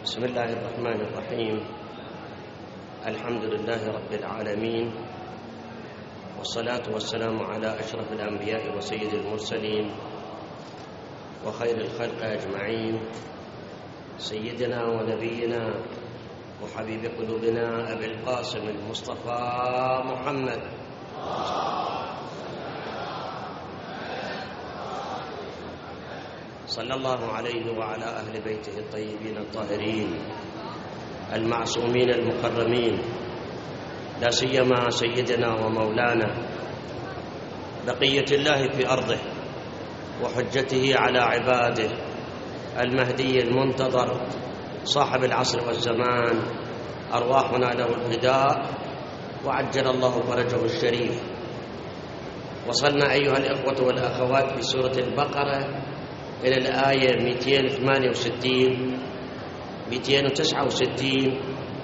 بسم الله الرحمن الرحيم. الحمد لله رب العالمين، والصلاة والسلام على أشرف الأنبياء وسيد المرسلين وخير الخلق أجمعين، سيدنا ونبينا وحبيب قلوبنا أبي القاسم المصطفى محمد صلى الله عليه وعلى أهل بيته الطيبين الطاهرين المعصومين المكرمين، لا سيما سيدنا ومولانا بقية الله في أرضه وحجته على عباده المهدي المنتظر صاحب العصر والزمان، أرواحنا له الفداء وعجل الله فرجه الشريف. وصلنا أيها الإخوة والأخوات في سورة البقرة إلى الآية 268 269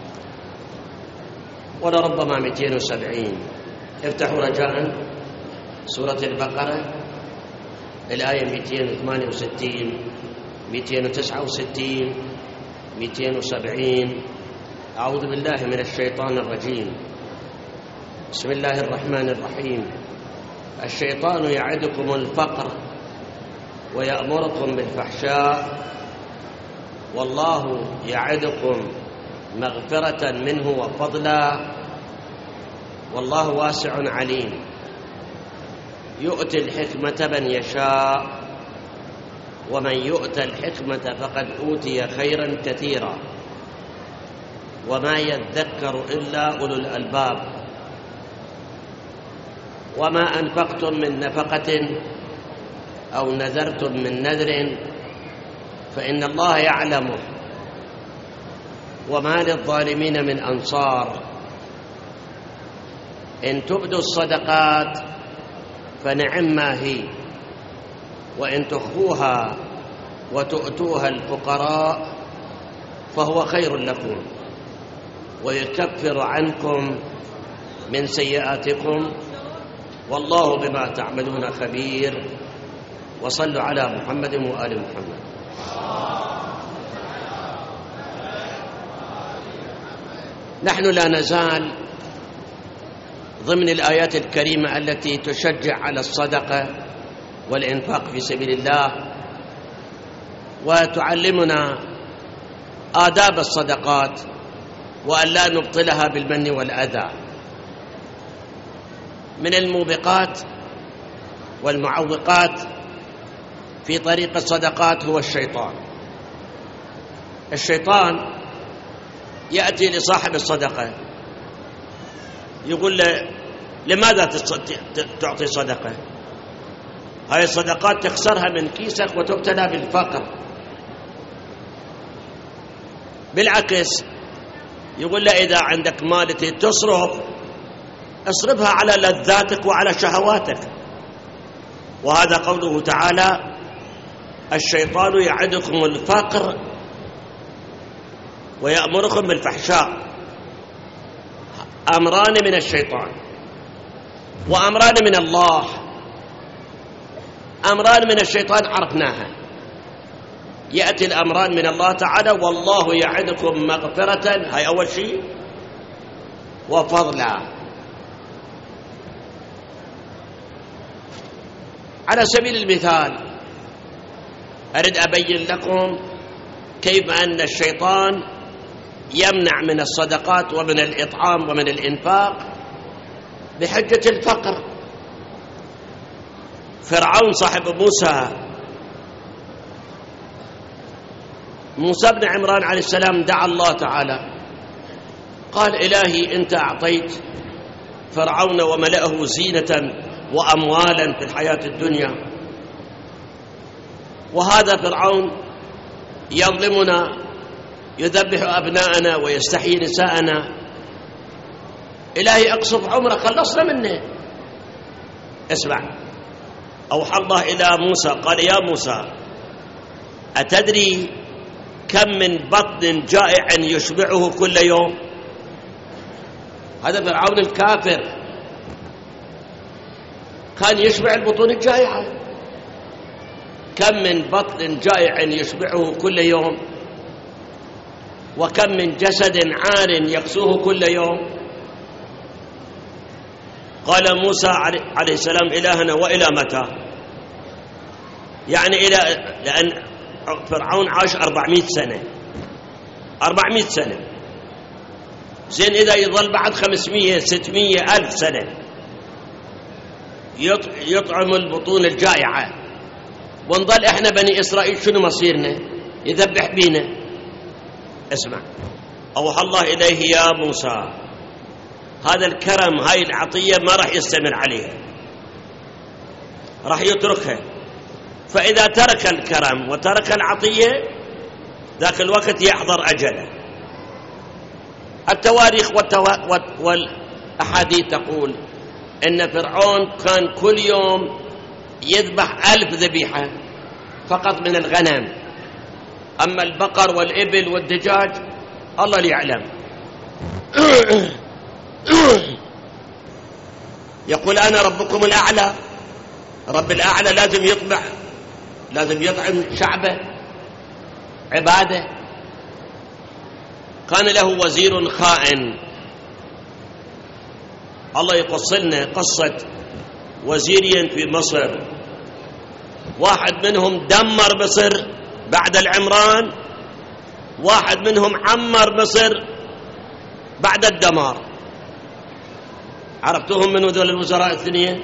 ولربما 270. افتحوا رجاء سورة البقرة الآية 268 269 270. أعوذ بالله من الشيطان الرجيم. بسم الله الرحمن الرحيم. الشيطان يعدكم الفقر ويأمركم بالفحشاء والله يعدكم مغفرة منه وفضلا والله واسع عليم. يؤتي الحكمة من يشاء ومن يؤت الحكمة فقد أوتي خيرا كثيرا وما يذكر إلا أولو الألباب. وما أنفقتم من نفقة أو نذرتم من نذر فإن الله يعلمه وما للظالمين من أنصار. إن تبدوا الصدقات فنعما هي، وإن تخفوها وتؤتوها الفقراء فهو خير لكم ويكفر عنكم من سيئاتكم والله بما تعملون خبير. وصلوا على محمد وآل محمد. نحن لا نزال ضمن الآيات الكريمة التي تشجع على الصدقة والإنفاق في سبيل الله وتعلمنا آداب الصدقات وأن لا نبطلها بالمن والأذى. من الموبقات والمعوقات في طريق الصدقات هو الشيطان. الشيطان يأتي لصاحب الصدقة يقول له لماذا تعطي صدقة؟ هاي الصدقات تخسرها من كيسك وتبتلى بالفقر. بالعكس يقول له إذا عندك مال تصرف اصرفها على لذاتك وعلى شهواتك. وهذا قوله تعالى الشيطان يعدكم الفقر ويأمركم بالفحشاء. أمران من الشيطان وأمران من الله. أمران من الشيطان عرفناها، يأتي الأمران من الله تعالى والله يعدكم مغفرة، هاي أول شيء، وفضلا. على سبيل المثال أريد أبين لكم كيف أن الشيطان يمنع من الصدقات ومن الإطعام ومن الإنفاق بحجة الفقر. فرعون صاحب موسى بن عمران عليه السلام دعا الله تعالى قال إلهي أنت أعطيت فرعون وملأه زينة وأموالا في الحياة الدنيا، وهذا فرعون يظلمنا يذبح أبناءنا ويستحيي نساءنا. إلهي أقصف عمره خلصنا منه. اسمع، أوحى الله إلى موسى قال يا موسى أتدري كم من بطن جائع يشبعه كل يوم؟ هذا فرعون الكافر كان يشبع البطون الجائعة. كم من بطن جائع يشبعه كل يوم. وكم من جسد عار يكسوه كل يوم. قال موسى عليه السلام إلهنا وإلى متى؟ يعني لأن فرعون عاش 400 سنة 400 سنة. زين إذا يظل بعد 500 600 ألف سنة يطعم البطون الجائعة، ونظل إحنا بني إسرائيل شنو مصيرنا؟ يذبح بينا. اسمع، أوحى الله إليه يا موسى هذا الكرم هاي العطية ما راح يستمر عليها، راح يتركها. فإذا ترك الكرم وترك العطية ذاك الوقت يحضر أجله. التواريخ والأحاديث تقول إن فرعون كان كل يوم يذبح 1000 ذبيحة فقط من الغنم، أما البقر والإبل والدجاج الله اللي يعلم. يقول أنا ربكم الأعلى. رب الأعلى لازم يطعم شعبه عباده. كان له وزير خائن. الله يقصلنا قصة وزيرين في مصر، واحد منهم دمر مصر بعد العمران، واحد منهم عمر مصر بعد الدمار. عرفتوهم من ذول الوزراء الاثنين؟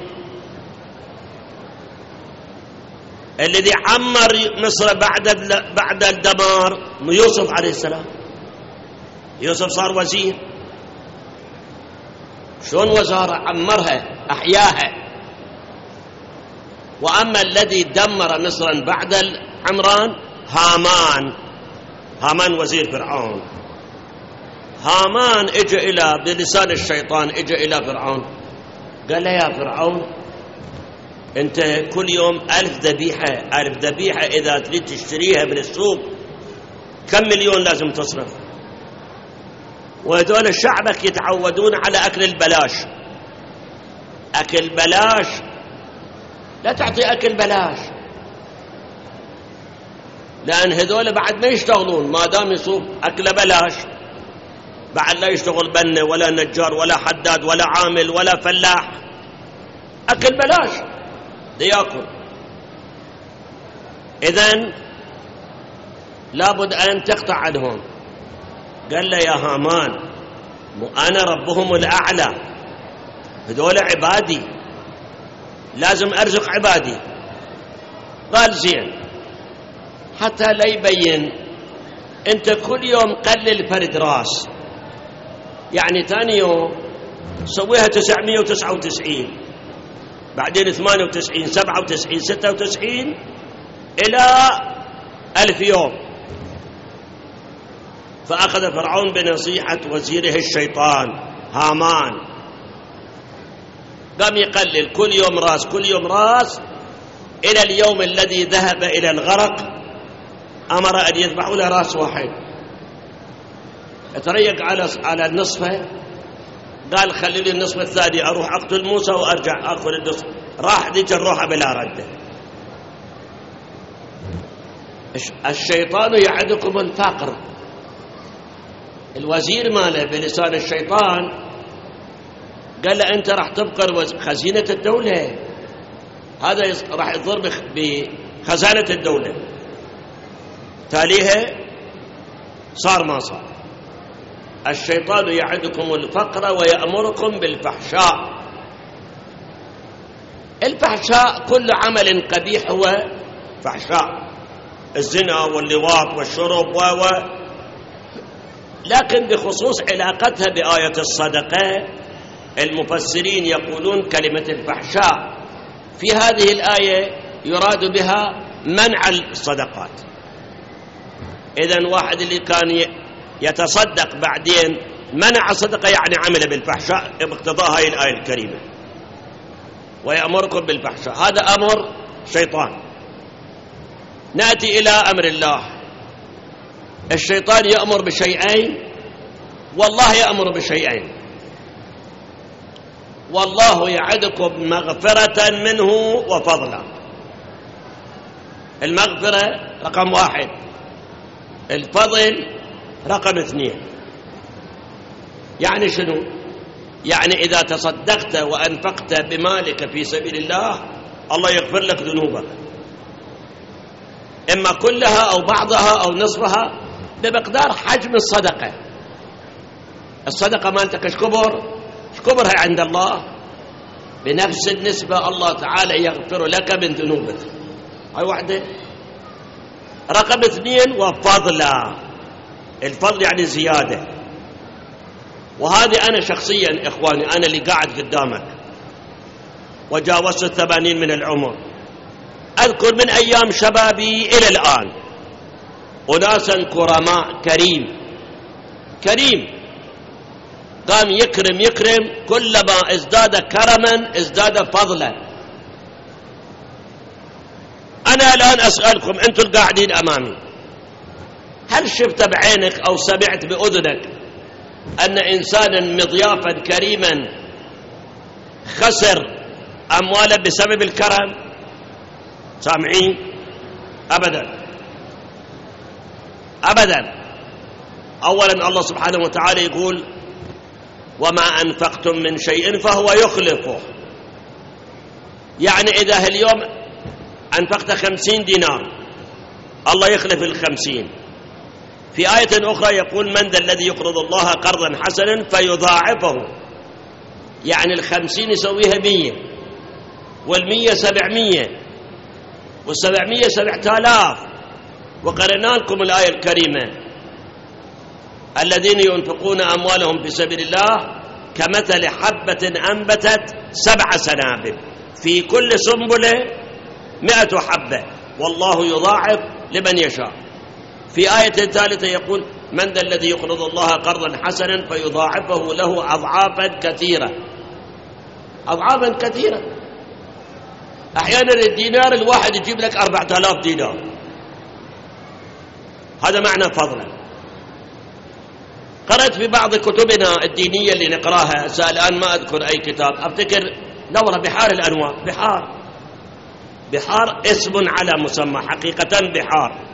الذي عمر مصر بعد الدمار يوسف عليه السلام. يوسف صار وزير. شلون وزارة عمرها أحياها. وأما الذي دمر مصرا بعد العمران هامان وزير فرعون. هامان اجى بلسان الشيطان اجى إلى فرعون قال له يا فرعون أنت كل يوم 1000 ذبيحة إذا تريد تشتريها من السوق كم مليون لازم تصرف؟ وهذول شعبك يتعودون على أكل البلاش. أكل بلاش، لا تعطي أكل بلاش، لأن هذول بعد ما يشتغلون. ما دام يصوب أكل بلاش بعد لا يشتغل بنا ولا نجار ولا حداد ولا عامل ولا فلاح، أكل بلاش ليأكل. إذن لابد أن تقطع عنهم. قال له يا هامان أنا ربهم الأعلى، هذول عبادي لازم أرزق عبادي. قال زين، حتى لا يبين أنت كل يوم قلل فرد راس، يعني ثاني يوم سويها 999 بعدين 98 97 96 إلى 1000 يوم. فأخذ فرعون بنصيحة وزيره الشيطان هامان، قام يقلل كل يوم راس إلى اليوم الذي ذهب إلى الغرق. أمر أن يذبحوا له راس واحد. اتريق على النصفة، قال خلي لي النصف الثاني أروح أقتل موسى وأرجع أخذ النصف. راح ذيك الروحة بلا رده. الشيطان يعدكم الفقر. الوزير ماله بلسان الشيطان قال له أنت راح تبقر خزينة الدولة، هذا راح يضر بخزانة الدولة. تاليها صار ما صار. الشيطان يعدكم الفقر ويأمركم بالفحشاء. الفحشاء كل عمل قبيح هو فحشاء، الزنا واللواط والشرب لكن بخصوص علاقتها بآية الصدقة المفسرين يقولون كلمة الفحشاء في هذه الآية يراد بها منع الصدقات. إذن واحد اللي كان يتصدق بعدين منع الصدقة يعني عمل بالفحشاء باقتضاء هذه الآية الكريمة. ويأمركم بالفحشاء، هذا أمر شيطان. نأتي إلى أمر الله. الشيطان يأمر بشيئين والله يأمر بشيئين. والله يعدكم مغفرة منه وفضلا. المغفرة رقم 1، الفضل رقم 2، يعني شنو؟ يعني إذا تصدقت وأنفقت بمالك في سبيل الله، الله يغفر لك ذنوبك، إما كلها أو بعضها أو نصفها بمقدار حجم الصدقة. الصدقة مالتك ايش كبرها عند الله؟ بنفس النسبة الله تعالى يغفر لك من ذنوبك. هاي واحدة. رقم 2 وفضلا، الفضل يعني زيادة. وهذه أنا شخصيا إخواني، أنا اللي قاعد قدامك وجاوزت 80 من العمر، أذكر من أيام شبابي إلى الآن أناسا كرماء، كريم قام يكرم، كلما ازداد كرما ازداد فضلا. أنا الآن أسألكم أنتم القاعدين أمامي، هل شفت بعينك أو سمعت بأذنك أن إنسانا مضيافا كريما خسر أمواله بسبب الكرم؟ سامعين؟ أبدا. أولا الله سبحانه وتعالى يقول وما أنفقتم من شيء فهو يخلفه. يعني إذا اليوم أنفقت 50 دينار الله يخلف 50. في آية أخرى يقول من ذا الذي يقرض الله قرضا حسنا فيضاعفه، يعني 50 يسويها 100، 100 700، 700 7000. وقرأنا لكم الآية الكريمة الذين ينفقون أموالهم في سبيل الله كمثل حبة أنبتت 7 سنابل في كل سنبلة 100 حبة والله يضاعف لمن يشاء. في آية ثالثة يقول من ذا الذي يقرض الله قرضا حسنا فيضاعفه له أضعافا كثيرة. أحيانا الدينار الواحد يجيب لك 4000 دينار. هذا معنى فضلا. قرأت في بعض كتبنا الدينية اللي نقراها، الآن ما أذكر أي كتاب، أفتكر دورة بحار الأنوار، بحار اسم على مسمى، حقيقة بحار،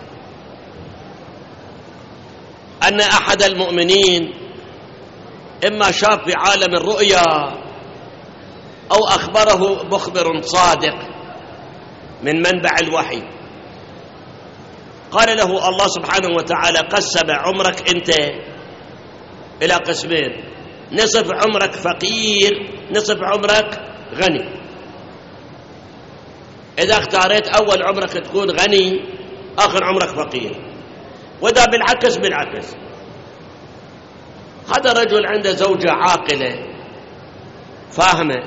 أن أحد المؤمنين إما شاف في عالم الرؤيا أو أخبره مخبر صادق من منبع الوحي، قال له الله سبحانه وتعالى قسم عمرك أنت إلى قسمين، نصف عمرك فقير، نصف عمرك غني. إذا اختاريت أول عمرك تكون غني، آخر عمرك فقير. وإذا بالعكس هذا رجل عنده زوجة عاقلة فاهمة،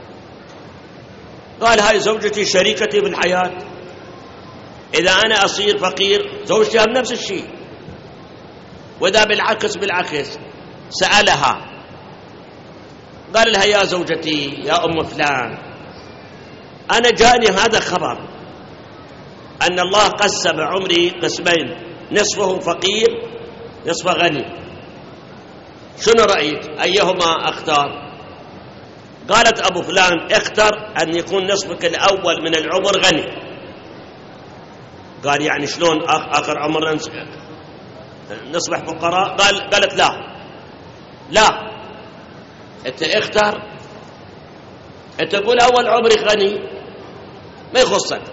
قال هاي زوجتي شريكتي في الحياة، إذا أنا أصير فقير زوجتي هم نفس الشيء. وإذا بالعكس سألها قال لها يا زوجتي يا أم فلان، أنا جاني هذا خبر أن الله قسم عمري قسمين، نصفه فقير نصفه غني، شنو رأيك أيهما أختار؟ قالت أبو فلان اختر أن يكون نصفك الأول من العمر غني. قال يعني شلون آخر عمر نصبح فقراء؟ قالت لا انت اختر، انت تقول اول عمري غني ما يخصك.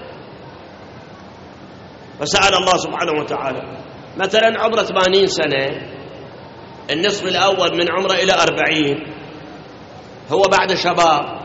فسأل الله سبحانه وتعالى مثلا عمره 80 سنة، النصف الاول من عمره الى 40، هو بعد شباب،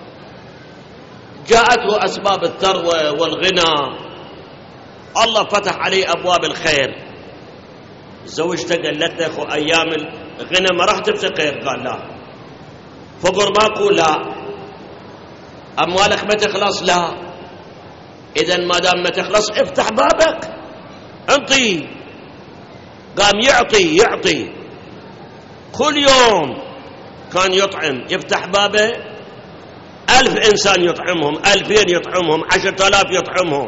جاءته اسباب الثروة والغنى، الله فتح عليه ابواب الخير. زوجته قالت له ايام الغنى ما راح تفتقر، قال لا. فقر ماكو، لا. اموالك ما تخلص، لا. اذا ما دام ما تخلص افتح بابك انطي. قام يعطي كل يوم كان يطعم، يفتح بابه 1000 إنسان يطعمهم، 2000 يطعمهم، 10,000 يطعمهم.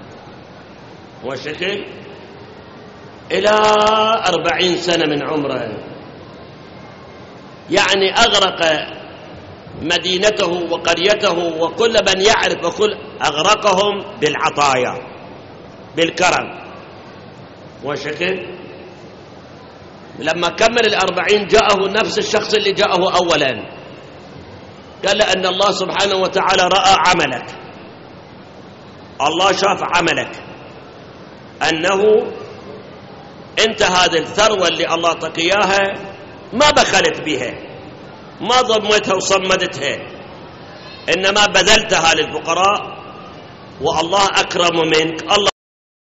وشكل إلى 40 سنة من عمره، يعني أغرق مدينته وقريته وكل من يعرف، وكل أغرقهم بالعطايا بالكرم. وشكل لما كمل 40 جاءه نفس الشخص اللي جاءه أولا، قال له أن الله سبحانه وتعالى رأى عملك، الله شاف عملك، أنه أنت هذه الثروة اللي الله أعطاك إياها ما بخلت بها، ما ضمتها وصمدتها، إنما بذلتها للفقراء، والله أكرم منك. الله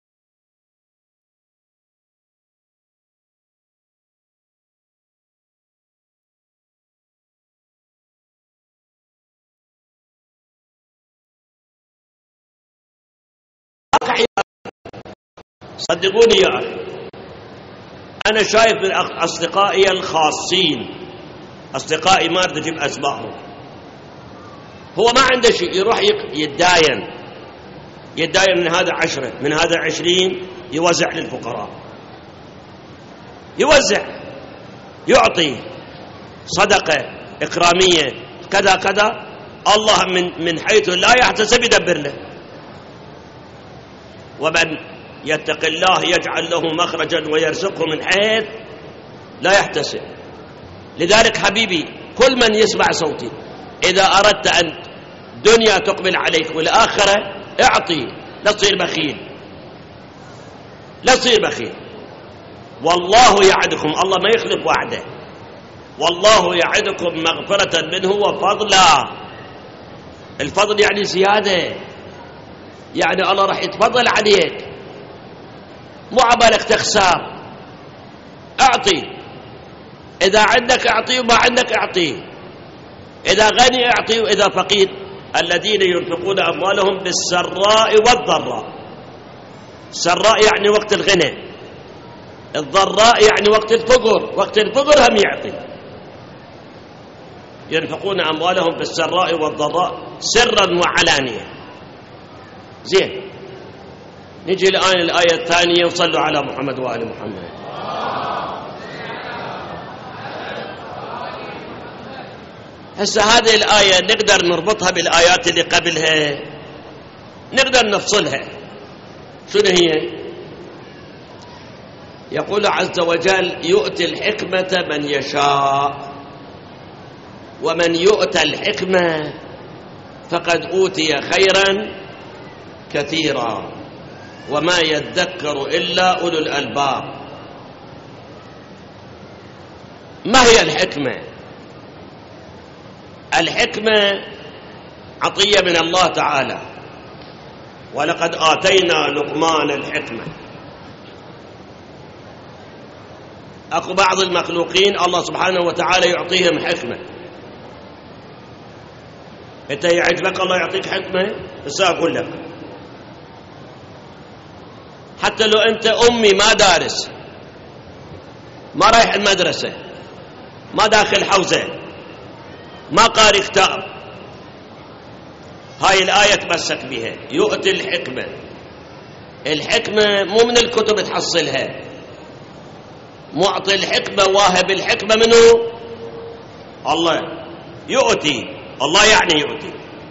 صدقوني يا أخي، أنا شايف من أصدقائي الخاصين، أصدقائي ما أريد أجيب أسمائهم، هو ما عنده شيء، يروح يتداين من هذا 10 من هذا 20 يوزع للفقراء، يوزع، يعطي صدقة إكرامية كذا كذا، الله من حيث لا يحتسب يدبر له. ومن يتق الله يجعل له مخرجا ويرزقه من حيث لا يحتسب. لذلك حبيبي كل من يسمع صوتي، إذا أردت أن دنيا تقبل عليك والآخرة اعطي، لا تصير بخيل، لا تصير بخيل. والله يعدكم، الله ما يخلف وعده، والله يعدكم مغفرة منه وفضلا. الفضل يعني زيادة، يعني الله راح يتفضل عليك، مو عبالك تخسر. اعطي، اذا عندك اعطي وما عندك اعطي، اذا غني اعطي واذا فقير. الذين ينفقون اموالهم بالسراء والضراء، السراء يعني وقت الغنى، الضراء يعني وقت الفقر، وقت الفقر هم يعطي. ينفقون اموالهم بالسراء والضراء سرا وعلانية. زين، نجي الآن الآية الثانية، وصلوا على محمد وآل محمد. هسه هذه الآية نقدر نربطها بالآيات اللي قبلها، نقدر نفصلها. شنو هي؟ يقول عز وجل: يؤتي الحكمة من يشاء، ومن يؤتى الحكمة فقد أوتي خيرا كثيرا وما يذكر إلا أولو الألباب. ما هي الحكمة؟ الحكمة عطية من الله تعالى، ولقد آتينا لقمان الحكمة. أكو بعض المخلوقين الله سبحانه وتعالى يعطيهم حكمة. أنت يعجبك الله يعطيك حكمة؟ بس أقول لك، حتى لو أنت أمي ما دارس، ما رايح المدرسة، ما داخل حوزة، ما قاري كتاب، هاي الآية تمسك بها. يؤتي الحكمة، الحكمة مو من الكتب تحصلها، معطي الحكمة واهب الحكمة منه الله. يؤتي، الله يعني يؤتي.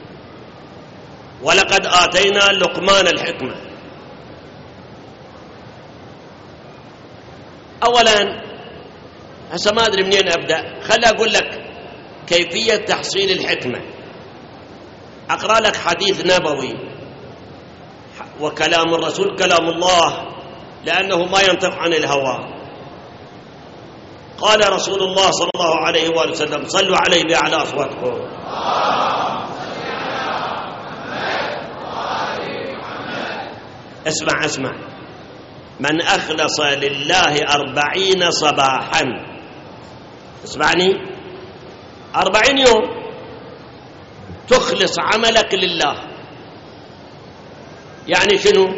ولقد آتينا لقمان الحكمة. أولا هسه ما أدري منين أبدأ، خلي أقول لك كيفية تحصيل الحكمة. أقرأ لك حديث نبوي، وكلام الرسول كلام الله، لأنه ما ينطق عن الهوى. قال رسول الله صلى الله عليه وآله وسلم: صلوا عليه بأعلى أصواتكم. اسمع اسمع: من أخلص لله 40 صباحا، اسمعني، 40 يوم تخلص عملك لله. يعني شنو؟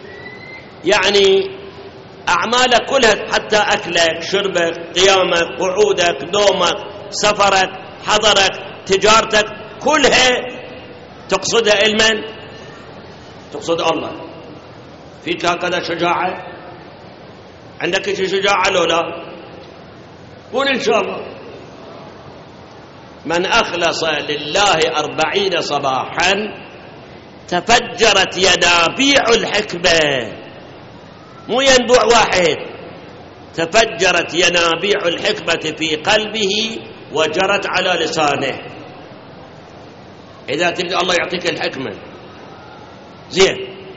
يعني أعمالك كلها، حتى أكلك، شربك، قيامك، قعودك، نومك، سفرك، حضرك، تجارتك، كلها تقصدها المن؟ تقصد الله. فيك هكذا شجاعة؟ عندك شي شجاعة لو لا؟ قول إن شاء الله. من أخلص لله 40 صباحا تفجرت ينابيع الحكمة. مو ينبوع واحد، تفجرت ينابيع الحكمة في قلبه وجرت على لسانه. إذا تريد الله يعطيك الحكمة زين.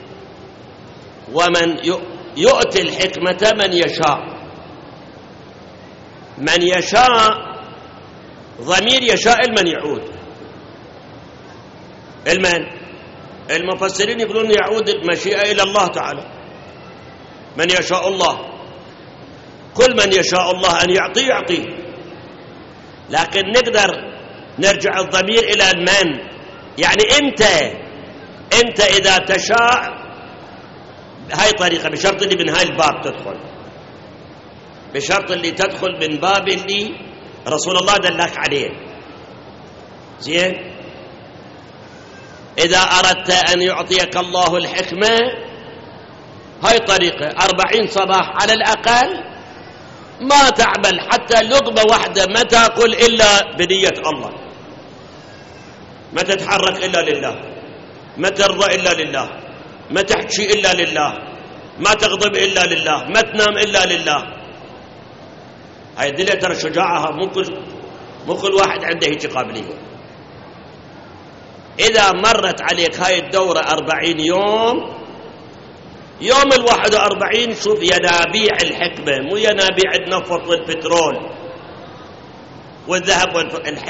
ومن يؤتي الحكمة من يشاء. من يشاء ضمير يشاء المن يعود. المفسرين يقولون يعود المشيئة إلى الله تعالى. من يشاء الله، كل من يشاء الله أن يعطيه. لكن نقدر نرجع الضمير إلى المن، يعني أنت إذا تشاء هاي طريقة، بشرط اللي من هاي الباب تدخل، بشرط اللي تدخل من باب اللي رسول الله دلك عليه. زين. إذا أردت أن يعطيك الله الحكمة هاي طريقة 40 صباح على الأقل، ما تعمل حتى لقمة واحدة ما تأكل إلا بنية الله، ما تتحرك إلا لله، ما ترضى إلا لله، ما تحكي إلا لله، ما تغضب إلا لله، ما تنام إلا لله. هاي دليل ترى شجاعها مو كل واحد عنده هيك قابلية. إذا مرت عليك هاي الدورة 40 يوم 41 شوف ينابيع الحكمة، مو ينابيع النفط والبترول والذهب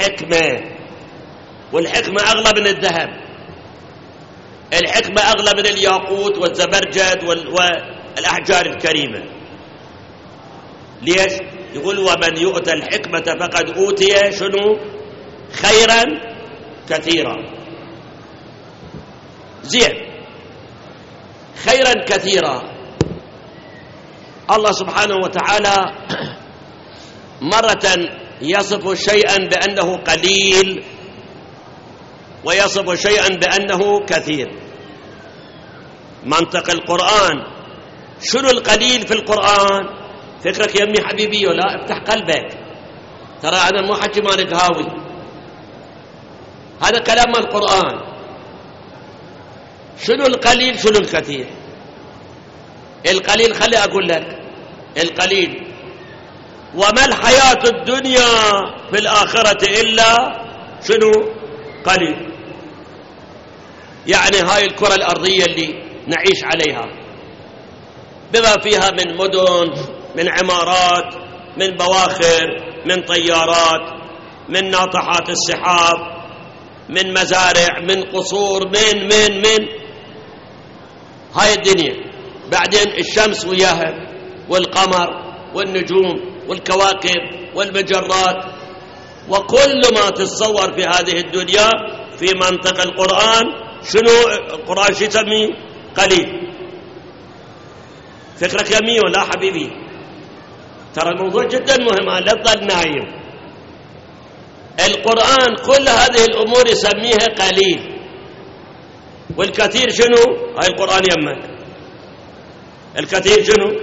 والحكمة أغلى من الذهب، الحكمة أغلى من الياقوت والزبرجد والأحجار الكريمة. ليش؟ يقول ومن يؤتى الحكمة فقد أوتي شنو؟ خيرا كثيرا. زين، خيرا كثيرا. الله سبحانه وتعالى مرة يصف شيئا بأنه قليل ويصف شيئا بأنه كثير. منطق القرآن شنو القليل في القرآن؟ فكرك يمي حبيبي ولا افتح قلبك، ترى أنا مو حكي مالك هاوي، هذا كلام القرآن. شنو القليل شنو الكثير؟ القليل خلي أقول لك القليل، وما الحياة الدنيا في الآخرة إلا شنو؟ قليل. يعني هاي الكرة الأرضية اللي نعيش عليها بما فيها من مدن، من عمارات، من بواخر، من طيارات، من ناطحات السحاب، من مزارع، من قصور، من هاي الدنيا. بعدين الشمس وياها والقمر والنجوم والكواكب والمجرات، وكل ما تتصور في هذه الدنيا في منطق القرآن شنو القرآن شو يسميه؟ قليل. فكرك يمي ولا حبيبي؟ ترى الموضوع جدا مهم، لا تظل نايم. القرآن كل هذه الأمور يسميها قليل، والكثير شنو؟ هاي القرآن يمك. الكثير شنو؟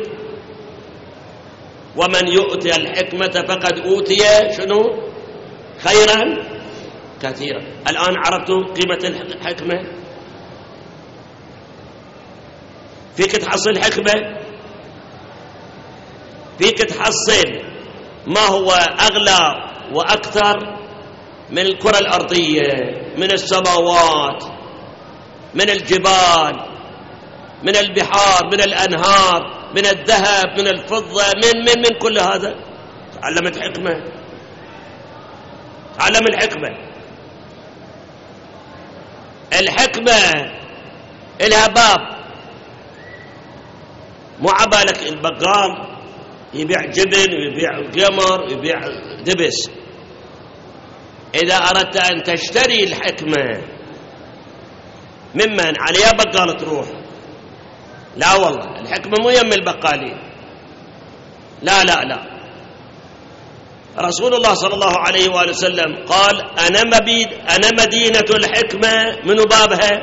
ومن يؤتي الحكمة فقد أوتي شنو؟ خيرا كثيرا. الآن عرفتوا قيمة الحكمة؟ فيك تحصل حكمة، فيك تحصل ما هو أغلى وأكثر من الكرة الأرضية، من السماوات، من الجبال، من البحار، من الأنهار، من الذهب، من الفضة، من كل هذا. تعلمت حكمة، تعلم الحكمة. الحكمة إلها باب، مو عبالك البقال يبيع جبن ويبيع قمر ويبيع دبس. إذا أردت أن تشتري الحكمة ممن عليها بقال تروح، لا والله الحكمة مو يم البقالين، لا لا لا. رسول الله صلى الله عليه وآله وسلم قال أنا مدينة الحكمة. منو بابها؟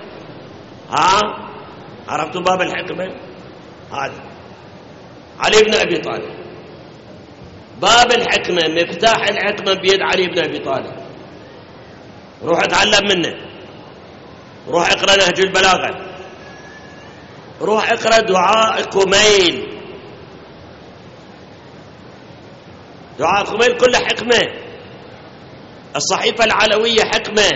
عرفتوا باب الحكمة؟ هذا علي بن أبي طالب. باب الحكمة، مفتاح الحكمة بيد علي بن أبي طالب. روح اتعلم منه، روح اقرأ نهج البلاغة، روح اقرأ دعاء كميل، دعاء الخميل كله حكمة، الصحيفة العلوية حكمة،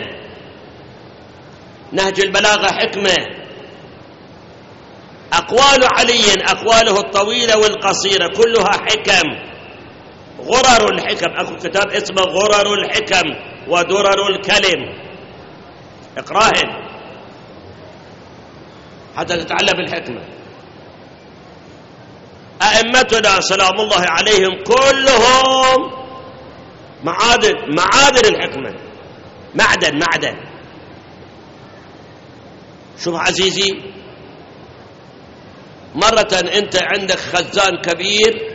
نهج البلاغة حكمة، أقوال علي أقواله الطويلة والقصيرة كلها حكم، غرر الحكم. أكو كتاب اسمه غرر الحكم ودرر الكلم، اقراهن حتى تتعلم الحكمة. أئمتنا سلام الله عليهم كلهم معادن الحكمة، معدن. شوف عزيزي، مرة أنت عندك خزان كبير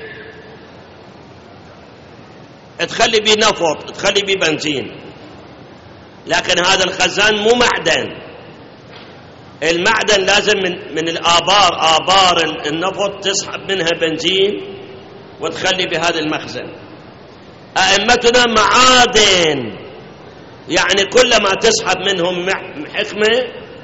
تخلي بيه نفط، تخلي بيه بنزين، لكن هذا الخزان مو معدن. المعدن لازم من آبار النفط تسحب منها بنزين وتخلي بهذا المخزن. أئمتنا معادن، يعني كلما تسحب منهم حكمة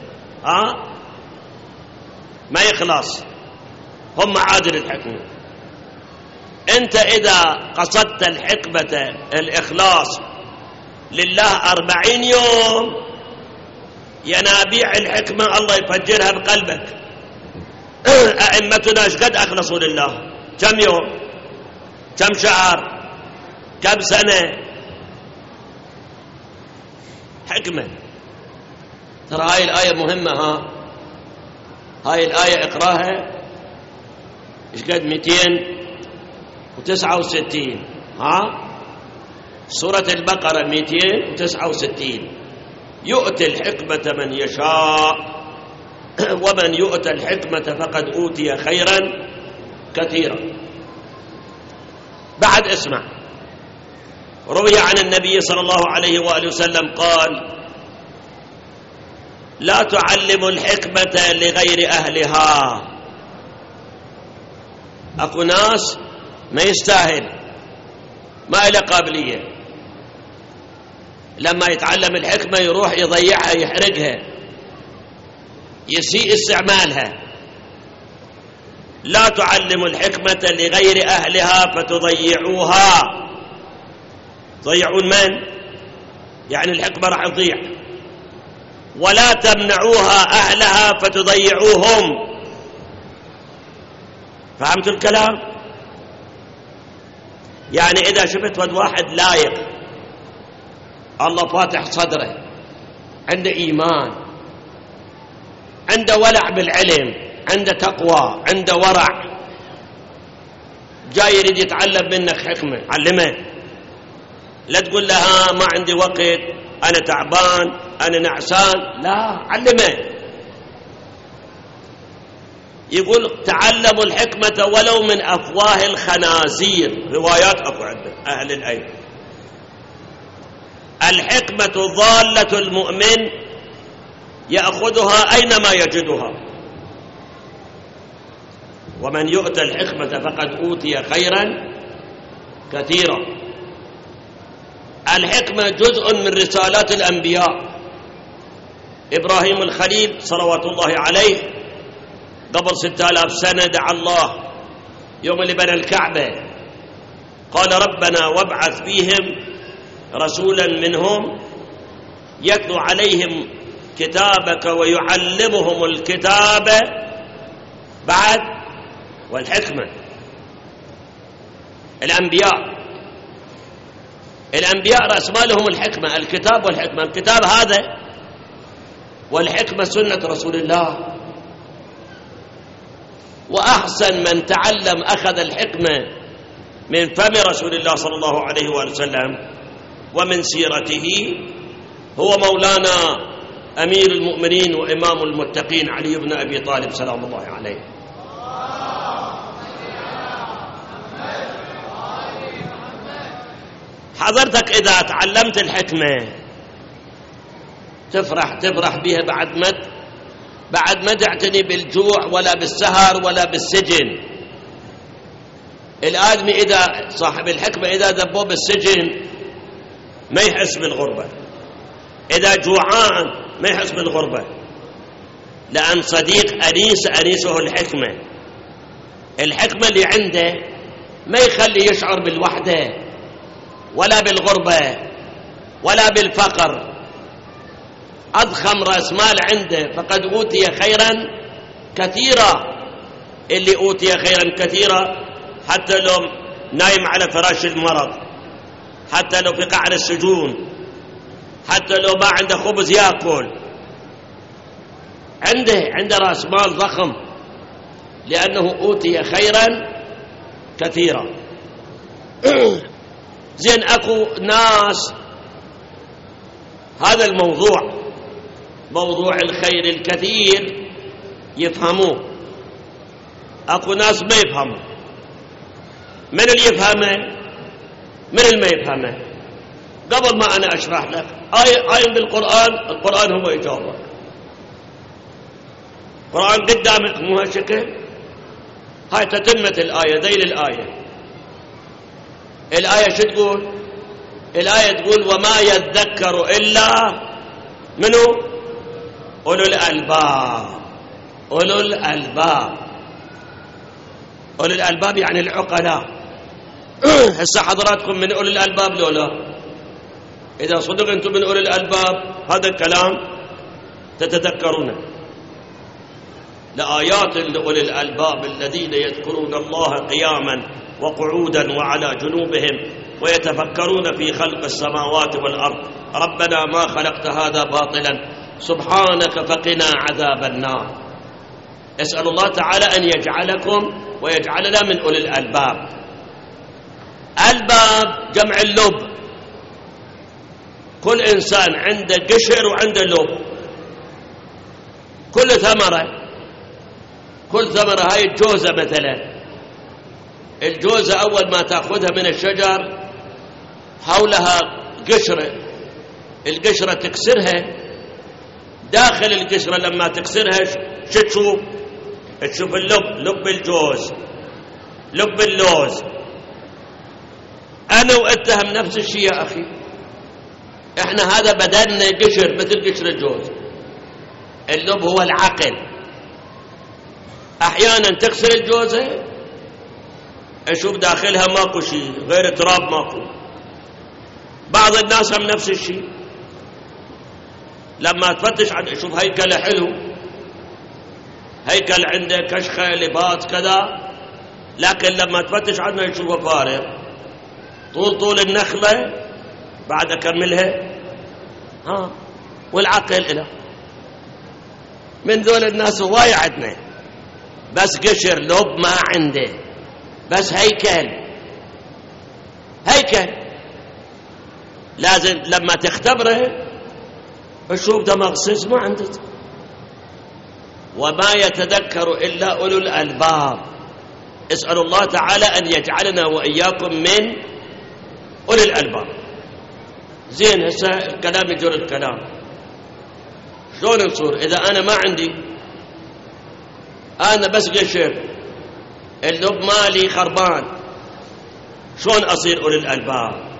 ما يخلص، هم معادن الحكمة. أنت إذا قصدت الحكمة الإخلاص لله 40 يوم ينابيع الحكمة الله يفجرها بقلبك. أئمتنا ايش قد أخلصوا لله؟ كم يوم؟ كم شهر؟ كم سنة؟ حكمة. ترى هاي الآية مهمة، هاي الآية اقراها، ايش قد 269 سورة البقرة 269. يؤتي الحكمة من يشاء ومن يؤتى الحكمة فقد أوتي خيرا كثيرا. بعد اسمع، روي عن النبي صلى الله عليه وآله وسلم قال: لا تعلموا الحكمة لغير أهلها. أكو ناس ما يستاهل، ما إلى قابلية، لما يتعلم الحكمة يروح يضيعها، يحرقها، يسيء استعمالها. لا تعلموا الحكمة لغير أهلها فتضيعوها. تضيعون من؟ يعني الحكمة راح تضيع. ولا تمنعوها أهلها فتضيعوهم. فهمتوا الكلام؟ يعني إذا شفت واحد لايق، الله فاتح صدره، عنده إيمان، عنده ولع بالعلم، عنده تقوى، عنده ورع، جاي يريد يتعلم منك حكمة، علمه. لا تقول له ما عندي وقت، أنا تعبان، أنا نعسان، لا، علمه. يقول تعلموا الحكمة ولو من أفواه الخنازير، روايات أكو عندنا أهل العلم. الحكمة ضالة المؤمن يأخذها أينما يجدها، ومن يؤتى الحكمة فقد أوتي خيرا كثيرا. الحكمة جزء من رسالات الأنبياء. إبراهيم الخليل صلوات الله عليه قبل 6000 سنة دعا الله يوم اللي بنى الكعبة، قال: ربنا وابعث فيهم رسولا منهم يتلو عليهم كتابك ويعلمهم الكتاب بعد والحكمة. الأنبياء رأس مالهم الحكمة، الكتاب والحكمة. الكتاب هذا والحكمة سنة رسول الله. وأحسن من تعلم أخذ الحكمة من فم رسول الله صلى الله عليه وآله وسلم ومن سيرته هو مولانا أمير المؤمنين وإمام المتقين علي بن أبي طالب سلام الله عليه. حضرتك إذا تعلمت الحكمة تفرح بها بعد ما تعتني بالجوع ولا بالسهر ولا بالسجن. الآدمي إذا صاحب الحكمة إذا ذبوه بالسجن ما يحس بالغربة، إذا جوعان ما يحس بالغربة، لأن صديق أنيسه الحكمة. الحكمة اللي عنده ما يخلي يشعر بالوحدة، ولا بالغربة ولا بالفقر. أضخم رأس مال عنده فقد أوتي خيرا كثيرا. اللي أوتي خيرا كثيرا حتى لو نايم على فراش المرض، حتى لو في قعر السجون، حتى لو ما عنده خبز يأكل، عنده رأس مال ضخم لأنه أوتي خيرا كثيرا. زين، أكو ناس هذا الموضوع، موضوع الخير الكثير، يفهموه. أكو ناس ما يفهموا. من اللي يفهمه؟ من اللي ما يفهمه؟ قبل ما أنا أشرح لك آية بالقرآن، القرآن هو يجاوبك. القرآن قدامك مو هالشكل. هاي تتمة الآية، ذيل الآية. الآية شو تقول؟ الآية تقول وما يذكر إلا منو؟ أولو الألباب. أولو الألباب، أولو الألباب يعني العقلاء. هسه حضراتكم من أولو الألباب لولا؟ إذا صدق أنتم من أولو الألباب هذا الكلام تتذكرونه. لآيات لأولي الألباب الذين يذكرون الله قياما وقعودا وعلى جنوبهم ويتفكرون في خلق السماوات والأرض ربنا ما خلقت هذا باطلا سبحانك فقنا عذاب النار. أسأل الله تعالى أن يجعلكم ويجعلنا من أولي الألباب. الباب جمع اللب. كل إنسان عنده قشر وعنده لب. كل ثمرة هاي الجوزة مثلا، الجوزة أول ما تأخذها من الشجر حولها قشرة، القشرة تكسرها، داخل القشرة لما تكسرها شو تشوف لب الجوز، لب اللوز. أنا وأتهم نفس الشيء يا أخي. إحنا هذا بدلنا قشر مثل قشر الجوز. اللب هو العقل. أحيانا تكسر الجوزة أشوف داخلها ماكو شيء غير تراب، ماكو. بعض الناس هم نفس الشيء، لما تفتش عن أشوف هيكله حلو، هيكل عنده كشخة لباس كذا، لكن لما تفتش عنه يشوفه فارغ. طول النخلة بعد أكملها والعقل إله. من ذول الناس هواي عندنا، بس قشر لب ما عنده، بس هيكل لازم لما تختبره تشوف دماغ سيس ما عنده. وما يتذكر إلا أولو الألباب. اسأل الله تعالى أن يجعلنا وإياكم من أولي الألباب. زين، هسه الكلام يجر الكلام. شلون نصير إذا أنا ما عندي، أنا بس قشر، اللب مالي خربان، شلون أصير أولي الألباب؟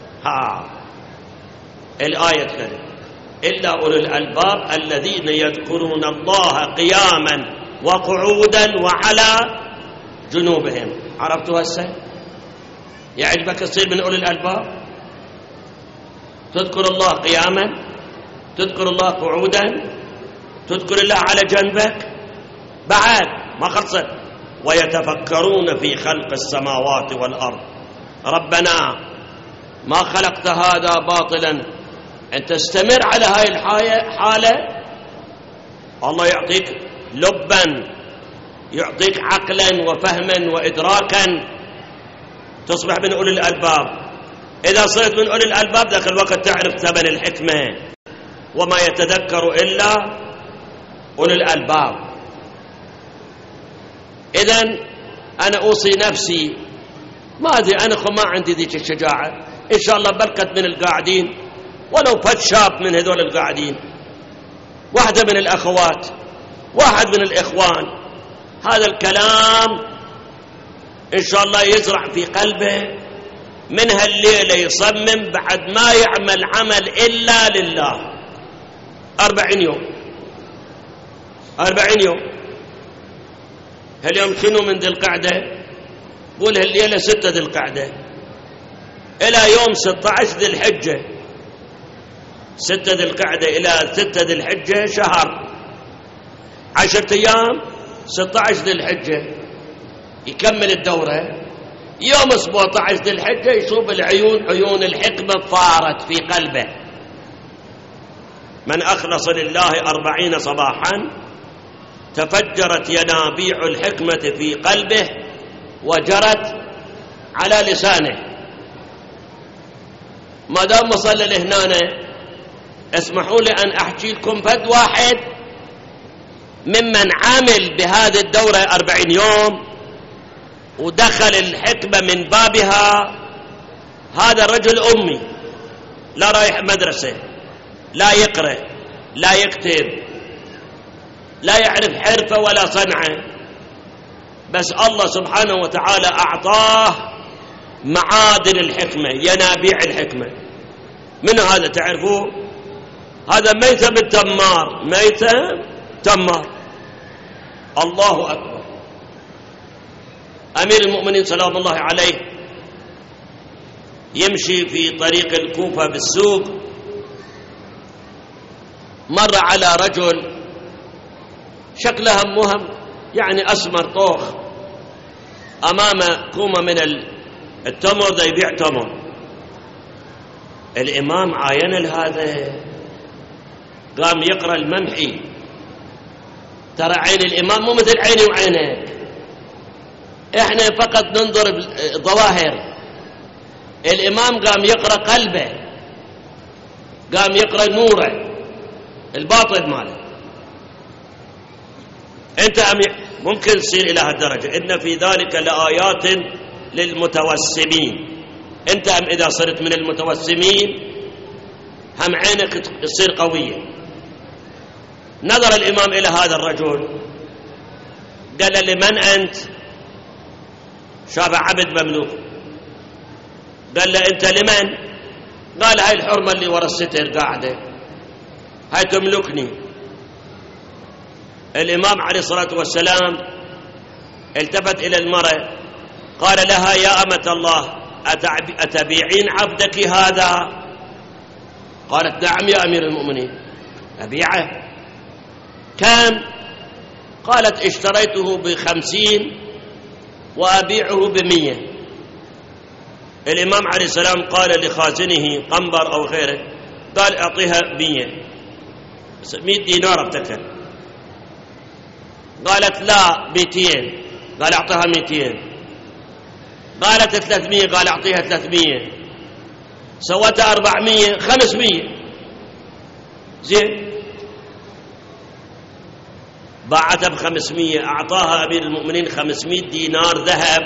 الآية تقول إلا أولي الألباب الذين يذكرون الله قياما وقعودا وعلى جنوبهم. عرفتوا هسه؟ يعجبك تصير من أولي الألباب؟ تذكر الله قياما، تذكر الله قعودا، تذكر الله على جنبك، بعد ما خلصت. ويتفكرون في خلق السماوات والأرض ربنا ما خلقت هذا باطلا. أن تستمر على هاي الحالة الله يعطيك لبا، يعطيك عقلا وفهما وإدراكا، تصبح من أولي الألباب. إذا صرت من أولي الألباب ذاك الوقت تعرف ثمن الحكمة. وما يتذكر إلا أولي الألباب. إذن أنا أوصي نفسي، ما أدري أنا ما عندي ذيك الشجاعة، إن شاء الله بركة من القاعدين، ولو فد شاب من هذول القاعدين، واحدة من الأخوات، واحد من الإخوان، هذا الكلام إن شاء الله يزرع في قلبه، من هالليلة يصمم بعد ما يعمل عمل إلا لله 40 يوم. 40 يوم. هاليوم شنو من ذي القعدة؟ قول هالليلة 6 ذي القعدة. إلى يوم 16 ذي الحجة، 6 ذي القعدة إلى 6 ذي الحجة شهر، 10 أيام، 16 ذي الحجة يكمل الدورة. يوم 17 ذي الحجة يشوف العيون، عيون الحكمة فارت في قلبه. من أخلص لله 40 صباحا تفجرت ينابيع الحكمة في قلبه وجرت على لسانه. ما دام وصل لهنا، اسمحوا لي أن أحكي لكم فد واحد ممن عامل بهذه الدورة 40 يوم ودخل الحكمة من بابها. هذا الرجل أمي، لا رايح مدرسة، لا يقرأ، لا يكتب، لا يعرف حرفة ولا صنعة، بس الله سبحانه وتعالى أعطاه معادن الحكمة، ينابيع الحكمة. من هذا تعرفوه؟ هذا ميتم التمار، ميتم تمار. الله أكبر. أمير المؤمنين سلام الله عليه يمشي في طريق الكوفة بالسوق، مر على رجل شكله مهم، يعني أسمر طوخ، أمامه كومة من التمر، ذا يبيع تمر. الإمام عاين هذا، قام يقرأ الممحي. ترى عين الإمام مو مثل عيني وعينك، إحنا فقط ننظر الظواهر. الإمام قام يقرأ قلبه، قام يقرأ نوره الباطن ماله. أنت ممكن تصير إلى هالدرجة. إن في ذلك لآيات للمتوسمين. أنت إذا صرت من المتوسمين هم عينك تصير قوية. نظر الإمام إلى هذا الرجل، قال له: لمن أنت؟ شاف عبد مملوك. قال له: أنت لمن؟ قال: هاي الحرمة اللي ورا الستر قاعدة، هاي تملكني. الإمام عليه الصلاة والسلام التفت إلى المرأة، قال لها: يا أمة الله، أتبيعين عبدك هذا؟ قالت: نعم يا أمير المؤمنين، أبيعه. كم؟ قالت: اشتريته ب50 وأبيعه ب100. الإمام عليه السلام قال لخازنه قنبر أو غيره، قال: أعطيها 100 دينار ابتكر. قالت: لا 200. قال: أعطيها 200. قالت: 300. قال: أعطيها 300. سوتها 400، 500. زين، باعتها ب500. أعطاها أمير المؤمنين 500 دينار ذهب،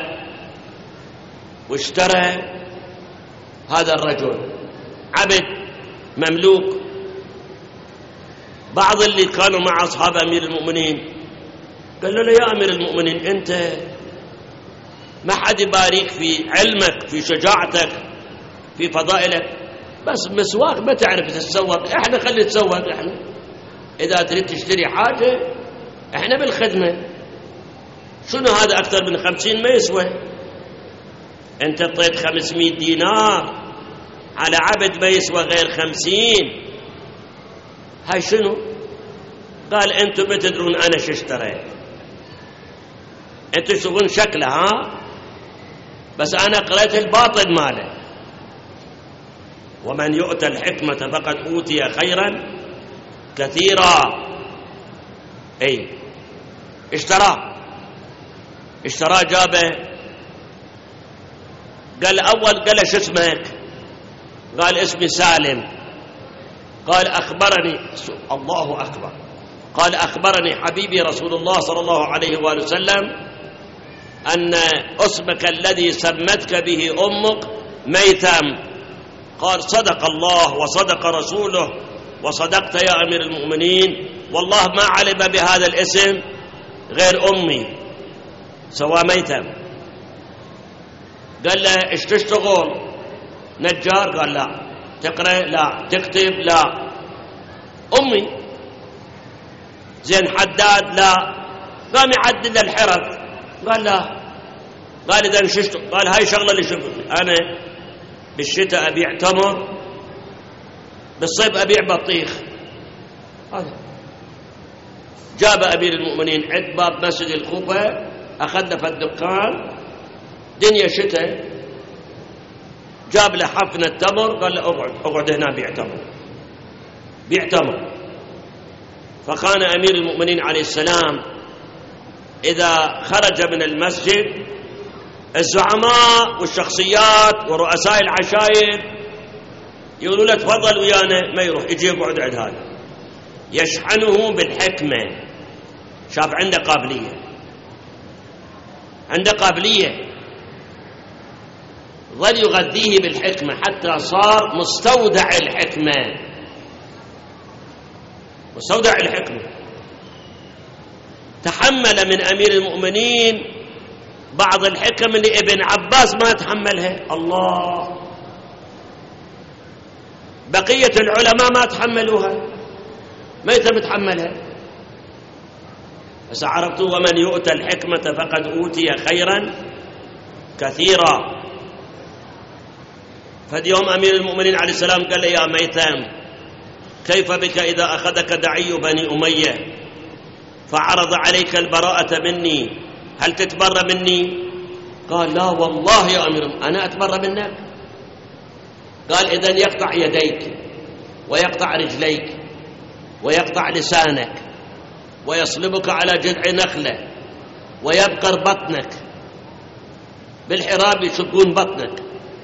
واشترى هذا الرجل عبد مملوك. بعض اللي كانوا مع أصحاب أمير المؤمنين قالوا له: يا أمير المؤمنين، أنت ما حد يبارك في علمك، في شجاعتك، في فضائلك، بس مسواق ما تعرف تتسوق. احنا خلي نتسوق. احنا إذا تريد تشتري حاجة احنا بالخدمة. شنو هذا؟ أكثر من 50 ما يسوى. أنت اعطيت 500 دينار على عبد ما يسوى غير 50. هاي شنو؟ قال: أنتم ما تدرون أنا شو اشتريت. أنتم تشوفون شكله، ها، بس أنا قرأت الباطن ماله. ومن يؤتى الحكمة فقد أوتي خيرا كثيرا. أي اشتراه جابه. قال: أول، قال: شو اسمك؟ قال: اسمي سالم. قال: أخبرني، الله أكبر، قال: أخبرني حبيبي رسول الله صلى الله عليه وآله وسلم أن اسمك الذي سمتك به أمك ميتم. قال: صدق الله وصدق رسوله وصدقت يا أمير المؤمنين، والله ما علم بهذا الاسم غير أمي سوى ميتم. قال له: ايش تشتغل؟ نجار؟ قال: لا. تقرأ؟ لا. تكتب؟ لا. أمي. زين، حداد؟ لا. قام يعدل الحرف. قال: لا. قال: إذا شو؟ قال: هاي شغلة اللي شفتني أنا بالشتاء أبيع تمر، بالصيف أبيع بطيخ. هذا جاب أمير المؤمنين عند باب مسجد الكوفة، أخذنا في الدكان، دنيا شتاء، جاب له حفنة تمر، قال له اقعد هنا بيع تمر، بيع تمر. فكان أمير المؤمنين عليه السلام إذا خرج من المسجد الزعماء والشخصيات ورؤساء العشائر يقولوا له تفضل ويانا، ما يروح، يجي يقعد عند هذا، يشحنه بالحكمة. شاب عنده قابلية، عنده قابلية، ظل يغذيه بالحكمة حتى صار مستودع الحكمة، مستودع الحكمة. تحمل من أمير المؤمنين بعض الحكم اللي ابن عباس ما تحملها، الله، بقية العلماء ما تحملوها، ما يتم تحملها. بس عرفتوا ومن يؤتى الحكمة فقد أوتي خيرا كثيرا. فاليوم أمير المؤمنين عليه السلام قال لي يا ميثم كيف بك إذا أخذك دعي بني أمية فعرض عليك البراءة مني، هل تتبرى مني؟ قال لا والله يا أمير أنا أتبرى منك. قال إذن يقطع يديك ويقطع رجليك ويقطع لسانك ويصلبك على جذع نخلة ويبقر بطنك، بالحراب يشقون بطنك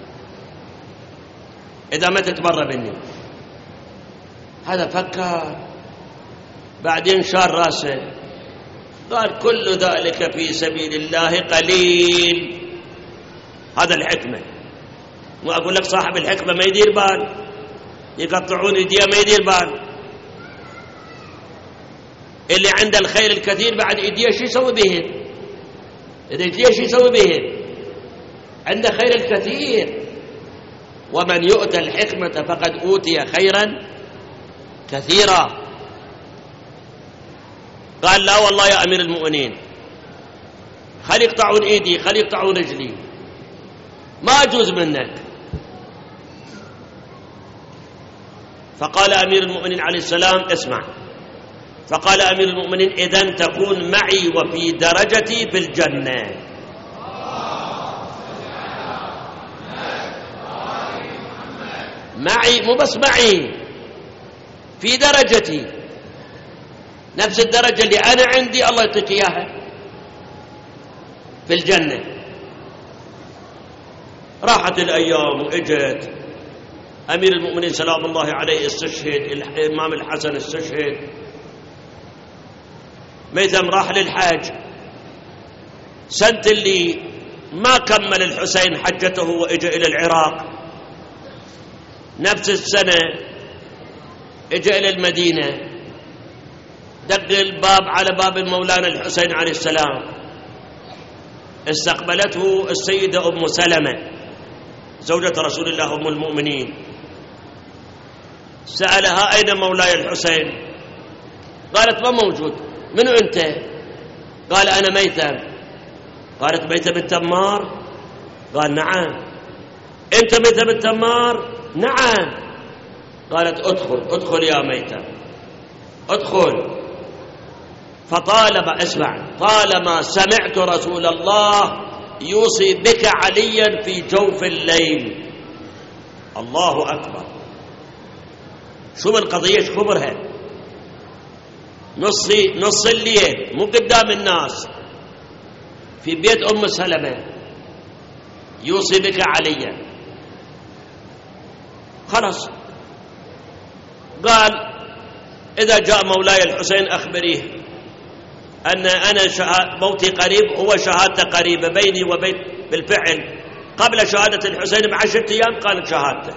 إذا ما تتبرى مني. هذا فكر، بعدين شار راسه، قال كل ذلك في سبيل الله قليل. هذا الحكمة. وأقول لك صاحب الحكمة ما يدير بال، يقطعون يديه ما يدير بال. اللي عنده الخير الكثير بعد يديه شو يسوي بهن؟ إذا يديه شو يسوي بهن؟ عنده خير الكثير. ومن يؤتى الحكمة فقد أوتي خيرا كثيرا. قال لا والله يا أمير المؤمنين خلي يقطعون إيدي، خلي يقطعون رجلي، ما أجوز منك. فقال أمير المؤمنين عليه السلام اسمع، فقال أمير المؤمنين إذن تكون معي وفي درجتي في الجنة. معي، مو بس معي، في درجتي، نفس الدرجة اللي أنا عندي الله يعطيك إياها في الجنة. راحت الأيام وإجت أمير المؤمنين سلام الله عليه استشهد، الإمام الحسن استشهد، ميثم راح للحاج. سنة اللي ما كمل الحسين حجته وإجا إلى العراق، نفس السنة إجا إلى المدينة، دق الباب على باب المولانا الحسين عليه السلام. استقبلته السيدة أم سلمة زوجة رسول الله أم المؤمنين، سألها أين مولاي الحسين؟ قالت ما موجود. منو أنت؟ قال أنا ميثم. قالت ميثم التمار؟ قال نعم. أنت ميثم التمار؟ نعم. قالت ادخل يا ميثم، ادخل. فطالما اسمع، طالما سمعت رسول الله يوصي بك عليا في جوف الليل. الله أكبر. شو القضية؟ شو خبرها؟ نص الليل، مو قدام الناس، في بيت أم سلمة يوصي بك عليا. خلاص. قال إذا جاء مولاي الحسين أخبريه أن أنا موتي قريب، هو شهادته قريبة بيني وبين، بالفعل قبل شهادة الحسين ب10 أيام قالت شهادته.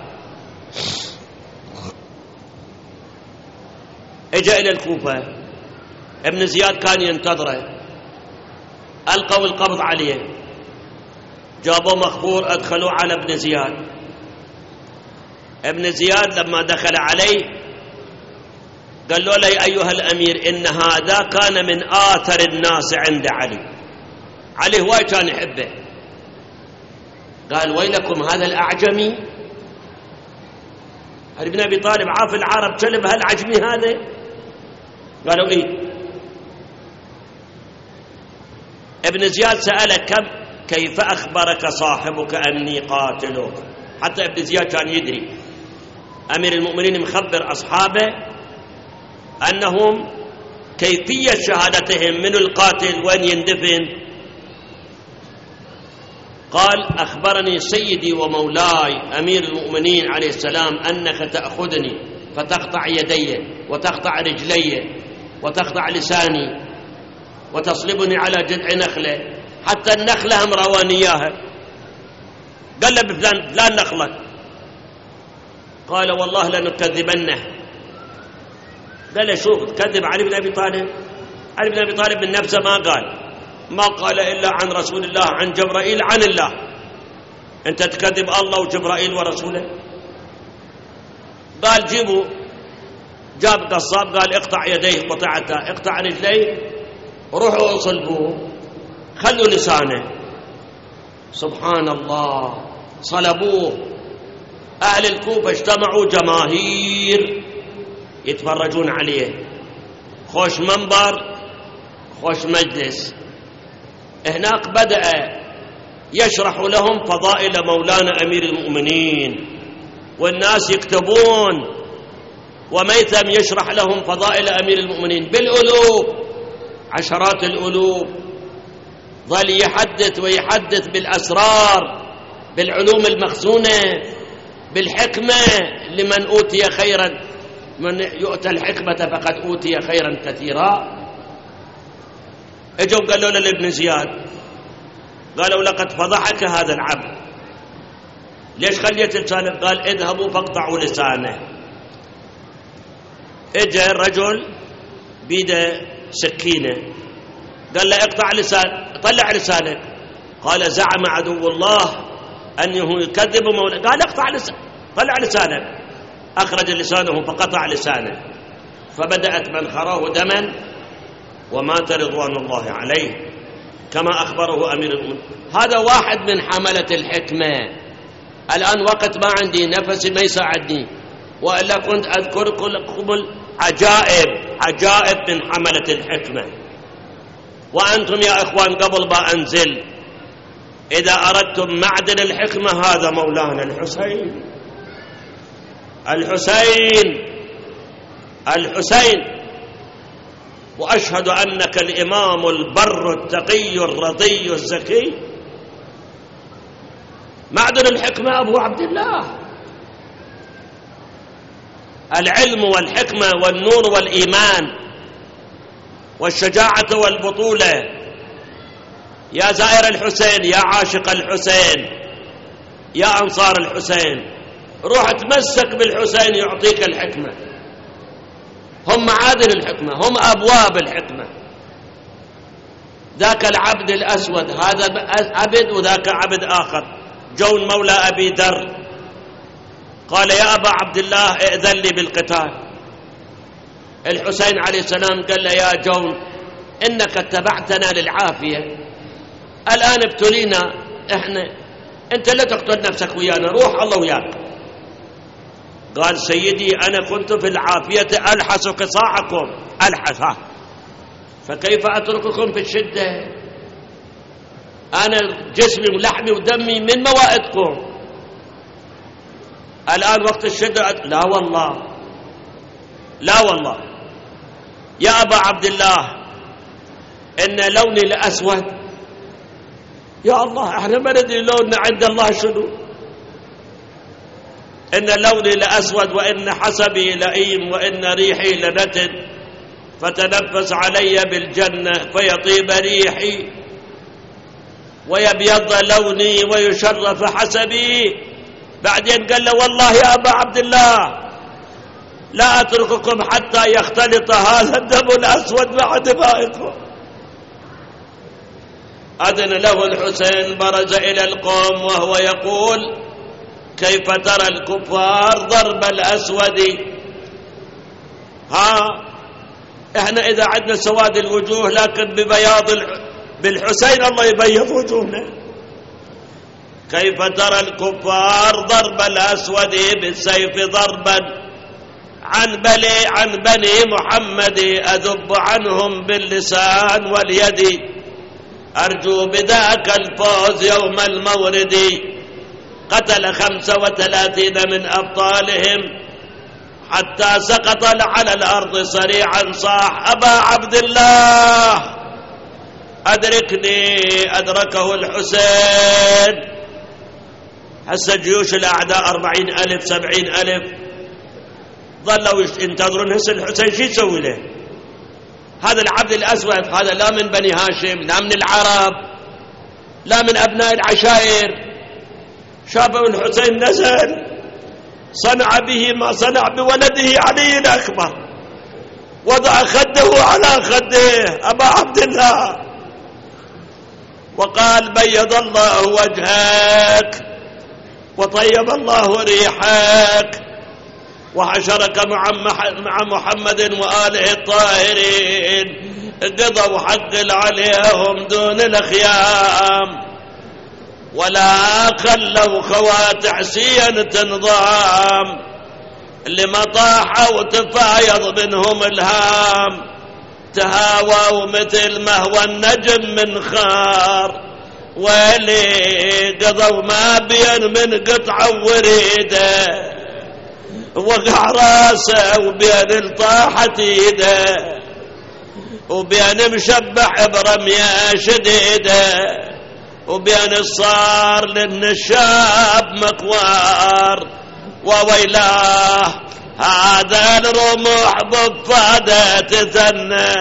اجا إلى الكوفة، ابن زياد كان ينتظره، ألقوا القبض عليه، جابوا مخبور أدخلوا على ابن زياد. ابن زياد لما دخل عليه قال له لي أيها الأمير إن هذا كان من آثر الناس عند علي، علي هواي كان يحبه. قال ويلكم هذا الأعجمي علي بن أبي طالب عاف العرب كلب هالعجمي هذا؟ قالوا إيه. ابن زياد سأله كيف أخبرك صاحبك أني قاتلك؟ حتى ابن زياد كان يدري أمير المؤمنين مخبر أصحابه أنهم كيفية شهادتهم من القاتل وين يندفن. قال أخبرني سيدي ومولاي أمير المؤمنين عليه السلام أنك تأخذني فتقطع يدي وتقطع رجلي وتقطع لساني وتصلبني على جذع نخلة، حتى النخلة هم روانياها. قال له بفلان نخلة. قال والله لنكذبنه. قال له شوف تكذب علي بن أبي طالب؟ علي بن أبي طالب من نفسه ما قال إلا عن رسول الله، عن جبرائيل، عن الله. أنت تكذب الله وجبرائيل ورسوله؟ قال جيبوا. جاب قصاب قال اقطع يديه قطعته، اقطع رجليه، روحوا اصلبوه، خلوا لسانه. سبحان الله، صلبوه. أهل الكوفة اجتمعوا جماهير يتفرجون عليه، خوش منبر خوش مجلس. هناك بدأ يشرح لهم فضائل مولانا أمير المؤمنين، والناس يكتبون، وميثم يشرح لهم فضائل أمير المؤمنين بالألوف، عشرات الألوف. ظل يحدث ويحدث بالأسرار، بالعلوم المخزونة، بالحكمة. لمن أوتي خيرا، من يؤتى الحكمة فقد أوتي خيرا كثيرا. اجوا قالوا لابن زياد، قالوا لقد فضحك هذا العبد، ليش خليت لسانه؟ قال اذهبوا فاقطعوا لسانه. اجى الرجل بيده سكينة، قال له اقطع لسان، طلع لسانك. قال زعم عدو الله أنه يكذب مولاه. قال اقطع لسانك، طلع لسانك. أخرج لسانه فقطع لسانه، فبدأت منخراه دما ومات رضوان الله عليه كما أخبره أمير المؤمنين. هذا واحد من حملة الحكمة. الآن وقت ما عندي، نفسي ما يساعدني، وإلا كنت أذكركم عجائب من حملة الحكمة. وأنتم يا إخوان قبل ما أنزل، إذا أردتم معدن الحكمة هذا مولانا الحسين. وأشهد أنك الإمام البر التقي الرضي الزكي. معدن الحكمة أبو عبد الله. العلم والحكمة والنور والإيمان والشجاعة والبطولة. يا زائر الحسين، يا عاشق الحسين، يا أنصار الحسين، روح تمسك بالحسين يعطيك الحكمة. هم معادن الحكمة، هم أبواب الحكمة. ذاك العبد الأسود، هذا عبد وذاك عبد آخر. جون مولى أبي ذر قال يا أبا عبد الله ائذن لي بالقتال. الحسين عليه السلام قال له يا جون إنك اتبعتنا للعافية، الآن ابتلينا إحنا، أنت لا تقتل نفسك ويانا، روح الله وياك. قال سيدي أنا كنت في العافية ألحس قصاعكم، ألحس، فكيف أترككم في الشدة؟ أنا جسمي ولحمي ودمي من موائدكم، الآن وقت الشدة لا والله يا أبا عبد الله إن لوني لأسود. يا الله احنا ما ندري لوننا عند الله شنو. إن لوني لأسود وإن حسبي لئيم وإن ريحي لنتن، فتنفس علي بالجنة فيطيب ريحي ويبيض لوني ويشرف حسبي. بعدين قال له والله يا أبا عبد الله لا أترككم حتى يختلط هذا الدم الأسود مع دمائكم. أذن له الحسين، برز إلى القوم وهو يقول كيف ترى الكفار ضرب الأسود؟ احنا إذا عندنا سواد الوجوه، لكن ببياض بالحسين الله يبيض وجوهنا. كيف ترى الكفار ضرب الأسود بالسيف ضربا عن بني محمد أذب عنهم باللسان واليد أرجو بذاك الفوز يوم المورد قتل 35 من أبطالهم حتى سقط على الأرض صريعا صاح أبا عبد الله أدركني أدركه الحسين. هسه جيوش الأعداء 40,000 70,000 ظلوا ينتظرون. هسه الحسين شو يسوي له؟ هذا العبد الأسود هذا لا من بني هاشم لا من العرب لا من أبناء العشائر. شافوا الحسين نزل صنع به ما صنع بولده علي الأكبر، وضع خده على خده أبا عبد الله وقال بيض الله وجهك وطيب الله ريحك وحشرك مع محمد وآله الطاهرين. قضوا حق عليهم دون الخيام ولا خلوا خواتع سين تنظام لما طاحوا وتفايض منهم الهام. تهاووا مثل ما هو النجم من خار ويلي قضوا ما بين من قطعة وريده وقع راسه وبين الطاحة ايده وبين مشبح برمية شديدة وبين الصار للنشاب مكوار. وويلاه هذا الرمح بفادة تثنى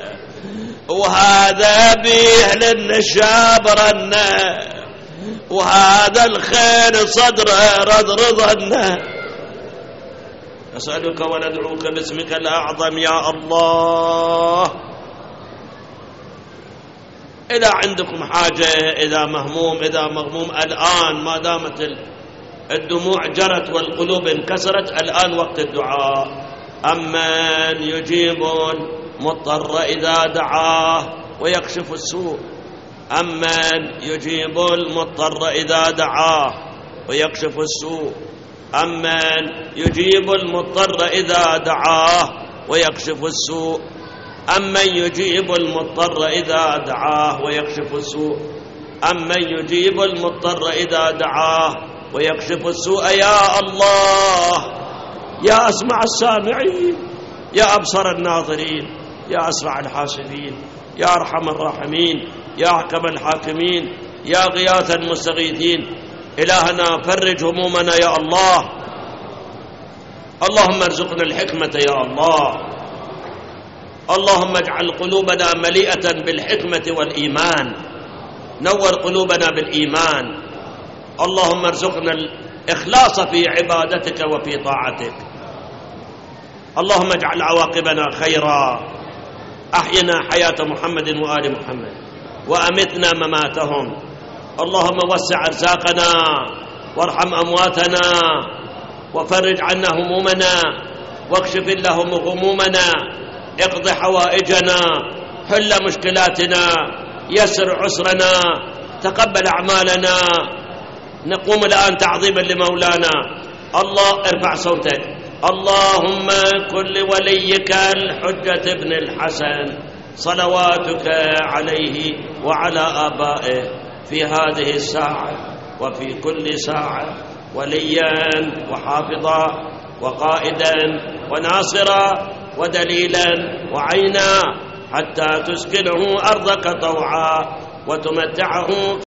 وهذا بيه للنشاب رنة وهذا الخيل صدره رضرضنه. أسألك وندعوك باسمك الأعظم يا الله. إذا عندكم حاجة إذا مهموم إذا مغموم الآن ما دامت الدموع جرت والقلوب انكسرت الآن وقت الدعاء. أمن يجيب المضطر إذا دعاه ويكشف السوء. أمن يجيب المضطر إذا دعاه ويكشف السوء. أمن يجيب المضطر إذا دعاه ويكشف السوء. أمن يجيب المضطر إذا دعاه ويكشف السوء. أمن يجيب المضطر إذا دعاه ويكشف السوء. يا الله يا أسمع السامعين يا أبصر الناظرين يا أسرع الحاسبين يا أرحم الراحمين يا أحكم الحاكمين يا غياث المستغيثين. إلهنا فرج همومنا يا الله. اللهم ارزقنا الحكمة يا الله. اللهم اجعل قلوبنا مليئة بالحكمة والإيمان. نور قلوبنا بالإيمان. اللهم ارزقنا الإخلاص في عبادتك وفي طاعتك. اللهم اجعل عواقبنا خيرا. أحينا حياة محمد وآل محمد وأمتنا مماتهم. اللهم وسع أرزاقنا وارحم أمواتنا وفرج عنا همومنا واكشف اللهم غمومنا. اقض حوائجنا حل مشكلاتنا يسر عسرنا تقبل أعمالنا. نقوم الآن تعظيما لمولانا. الله ارفع صوتك. اللهم كن لوليك الحجة ابن الحسن صلواتك عليه وعلى آبائه في هذه الساعة وفي كل ساعة وليا وحافظا وقائدا وناصرا ودليلا وعينا حتى تسكنه أرضك طوعا وتمتعه